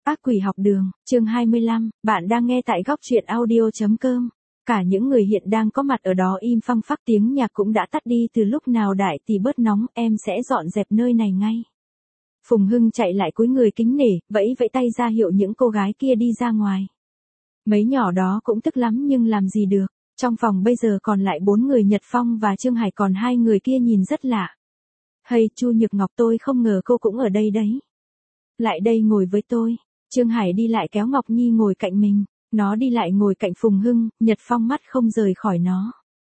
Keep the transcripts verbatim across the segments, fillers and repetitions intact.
Ác quỷ học đường, chương hai mươi lăm, bạn đang nghe tại góc truyện audio.com. Cả những người hiện đang có mặt ở đó im phăng phắc, tiếng nhạc cũng đã tắt đi từ lúc nào. Đại tỷ bớt nóng, em sẽ dọn dẹp nơi này ngay. Phùng Hưng chạy lại cúi người kính nể, vẫy vẫy tay ra hiệu những cô gái kia đi ra ngoài. Mấy nhỏ đó cũng tức lắm nhưng làm gì được, trong phòng bây giờ còn lại bốn người, Nhật Phong và Trương Hải, còn hai người kia nhìn rất lạ. Hay, Chu Nhược Ngọc, tôi không ngờ cô cũng ở đây đấy. Lại đây ngồi với tôi. Trương Hải đi lại kéo Ngọc Nhi ngồi cạnh mình, nó đi lại ngồi cạnh Phùng Hưng, Nhật Phong mắt không rời khỏi nó.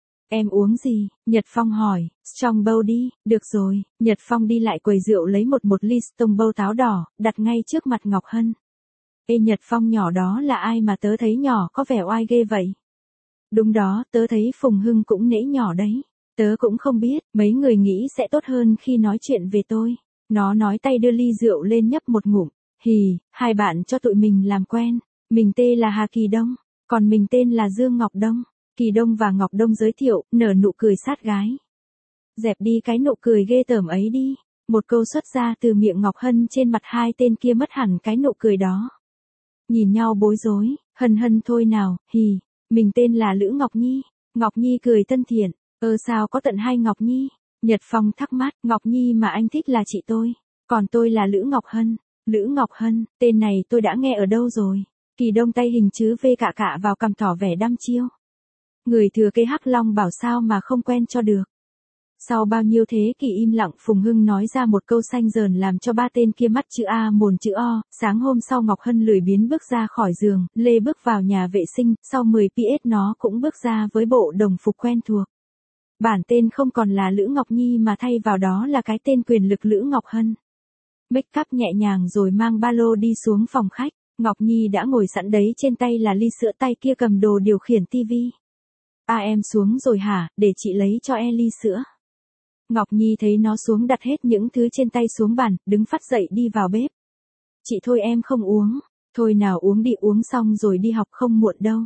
Em uống gì? Nhật Phong hỏi. Strongbow đi. Được rồi. Nhật Phong đi lại quầy rượu lấy một một ly Strongbow táo đỏ, đặt ngay trước mặt Ngọc Hân. Ê Nhật Phong, nhỏ đó là ai mà tớ thấy nhỏ có vẻ oai ghê vậy? Đúng đó, tớ thấy Phùng Hưng cũng nể nhỏ đấy. Tớ cũng không biết, mấy người nghĩ sẽ tốt hơn khi nói chuyện về tôi. Nó nói tay đưa ly rượu lên nhấp một ngụm. Hì, hai bạn cho tụi mình làm quen. Mình tên là Hà Kỳ Đông, còn mình tên là Dương Ngọc Đông. Kỳ Đông và Ngọc Đông giới thiệu, nở nụ cười sát gái. Dẹp đi cái nụ cười ghê tởm ấy đi. Một câu xuất ra từ miệng Ngọc Hân, trên mặt hai tên kia mất hẳn cái nụ cười đó. Nhìn nhau bối rối. Hân Hân thôi nào, hì, mình tên là Lữ Ngọc Nhi. Ngọc Nhi cười thân thiện. Ơ sao có tận hai Ngọc Nhi? Nhật Phong thắc mắc. Ngọc Nhi mà anh thích là chị tôi, còn tôi là Lữ Ngọc Hân. Lữ Ngọc Hân, tên này tôi đã nghe ở đâu rồi? Kỳ Đông tay hình chữ V cạ cạ vào cằm tỏ vẻ đăm chiêu. Người thừa kế Hắc Long bảo sao mà không quen cho được. Sau bao nhiêu thế kỷ im lặng, Phùng Hưng nói ra một câu xanh dờn làm cho ba tên kia mắt chữ A mồn chữ O. Sáng hôm sau Ngọc Hân lười biếng bước ra khỏi giường, lê bước vào nhà vệ sinh, sau mười pi ét nó cũng bước ra với bộ đồng phục quen thuộc. Bản tên không còn là Lữ Ngọc Nhi mà thay vào đó là cái tên quyền lực Lữ Ngọc Hân. Make up nhẹ nhàng rồi mang ba lô đi xuống phòng khách. Ngọc Nhi đã ngồi sẵn đấy, trên tay là ly sữa, tay kia cầm đồ điều khiển tivi. À em xuống rồi hả, để chị lấy cho e ly sữa. Ngọc Nhi thấy nó xuống đặt hết những thứ trên tay xuống bàn, đứng phắt dậy đi vào bếp. Chị thôi em không uống. Thôi nào uống đi, uống xong rồi đi học không muộn đâu.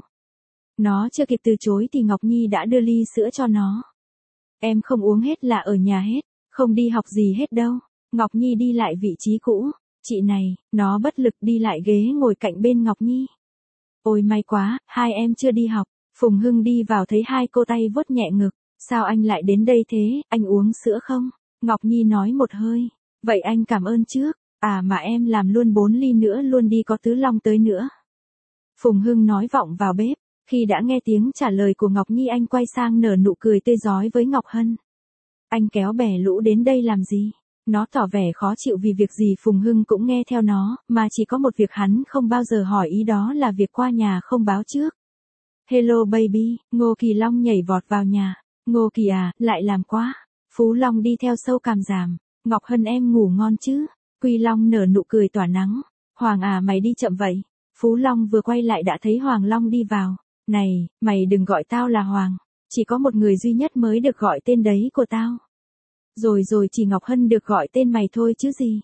Nó chưa kịp từ chối thì Ngọc Nhi đã đưa ly sữa cho nó. Em không uống hết là ở nhà hết, không đi học gì hết đâu. Ngọc Nhi đi lại vị trí cũ. Chị này, nó bất lực đi lại ghế ngồi cạnh bên Ngọc Nhi. Ôi may quá, hai em chưa đi học. Phùng Hưng đi vào thấy hai cô tay vuốt nhẹ ngực. Sao anh lại đến đây thế, anh uống sữa không? Ngọc Nhi nói một hơi. Vậy anh cảm ơn trước. À mà em làm luôn bốn ly nữa luôn đi, có Tứ Long tới nữa. Phùng Hưng nói vọng vào bếp. Khi đã nghe tiếng trả lời của Ngọc Nhi, anh quay sang nở nụ cười tươi rói với Ngọc Hân. Anh kéo bè lũ đến đây làm gì? Nó tỏ vẻ khó chịu vì việc gì Phùng Hưng cũng nghe theo nó, mà chỉ có một việc hắn không bao giờ hỏi ý, đó là việc qua nhà không báo trước. Hello baby, Ngô Kỳ Long nhảy vọt vào nhà. Ngô Kỳ à, lại làm quá. Phú Long đi theo sâu cằm giảm. Ngọc Hân em ngủ ngon chứ? Quy Long nở nụ cười tỏa nắng. Hoàng à, mày đi chậm vậy. Phú Long vừa quay lại đã thấy Hoàng Long đi vào. Này, mày đừng gọi tao là Hoàng. Chỉ có một người duy nhất mới được gọi tên đấy của tao. Rồi rồi, chỉ Ngọc Hân được gọi tên mày thôi chứ gì.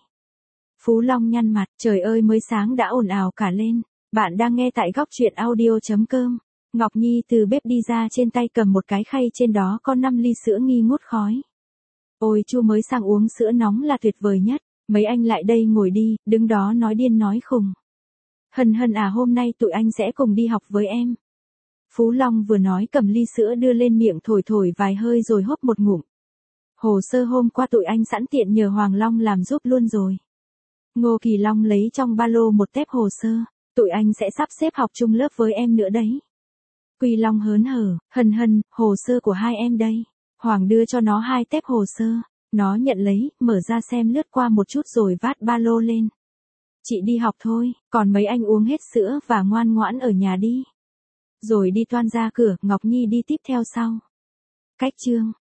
Phú Long nhăn mặt, trời ơi mới sáng đã ồn ào cả lên. Bạn đang nghe tại góc truyện audio.com. Ngọc Nhi từ bếp đi ra, trên tay cầm một cái khay, trên đó có năm ly sữa nghi ngút khói. Ôi Chu mới sang uống sữa nóng là tuyệt vời nhất. Mấy anh lại đây ngồi đi, đứng đó nói điên nói khùng. Hân Hân à, hôm nay tụi anh sẽ cùng đi học với em. Phú Long vừa nói cầm ly sữa đưa lên miệng thổi thổi vài hơi rồi húp một ngụm. Hồ sơ hôm qua tụi anh sẵn tiện nhờ Hoàng Long làm giúp luôn rồi. Ngô Kỳ Long lấy trong ba lô một tép hồ sơ. Tụi anh sẽ sắp xếp học chung lớp với em nữa đấy. Quy Long hớn hở, Hân Hân, hồ sơ của hai em đây. Hoàng đưa cho nó hai tép hồ sơ. Nó nhận lấy, mở ra xem lướt qua một chút rồi vát ba lô lên. Chị đi học thôi, còn mấy anh uống hết sữa và ngoan ngoãn ở nhà đi. Rồi đi toan ra cửa, Ngọc Nhi đi tiếp theo sau. Cách chương.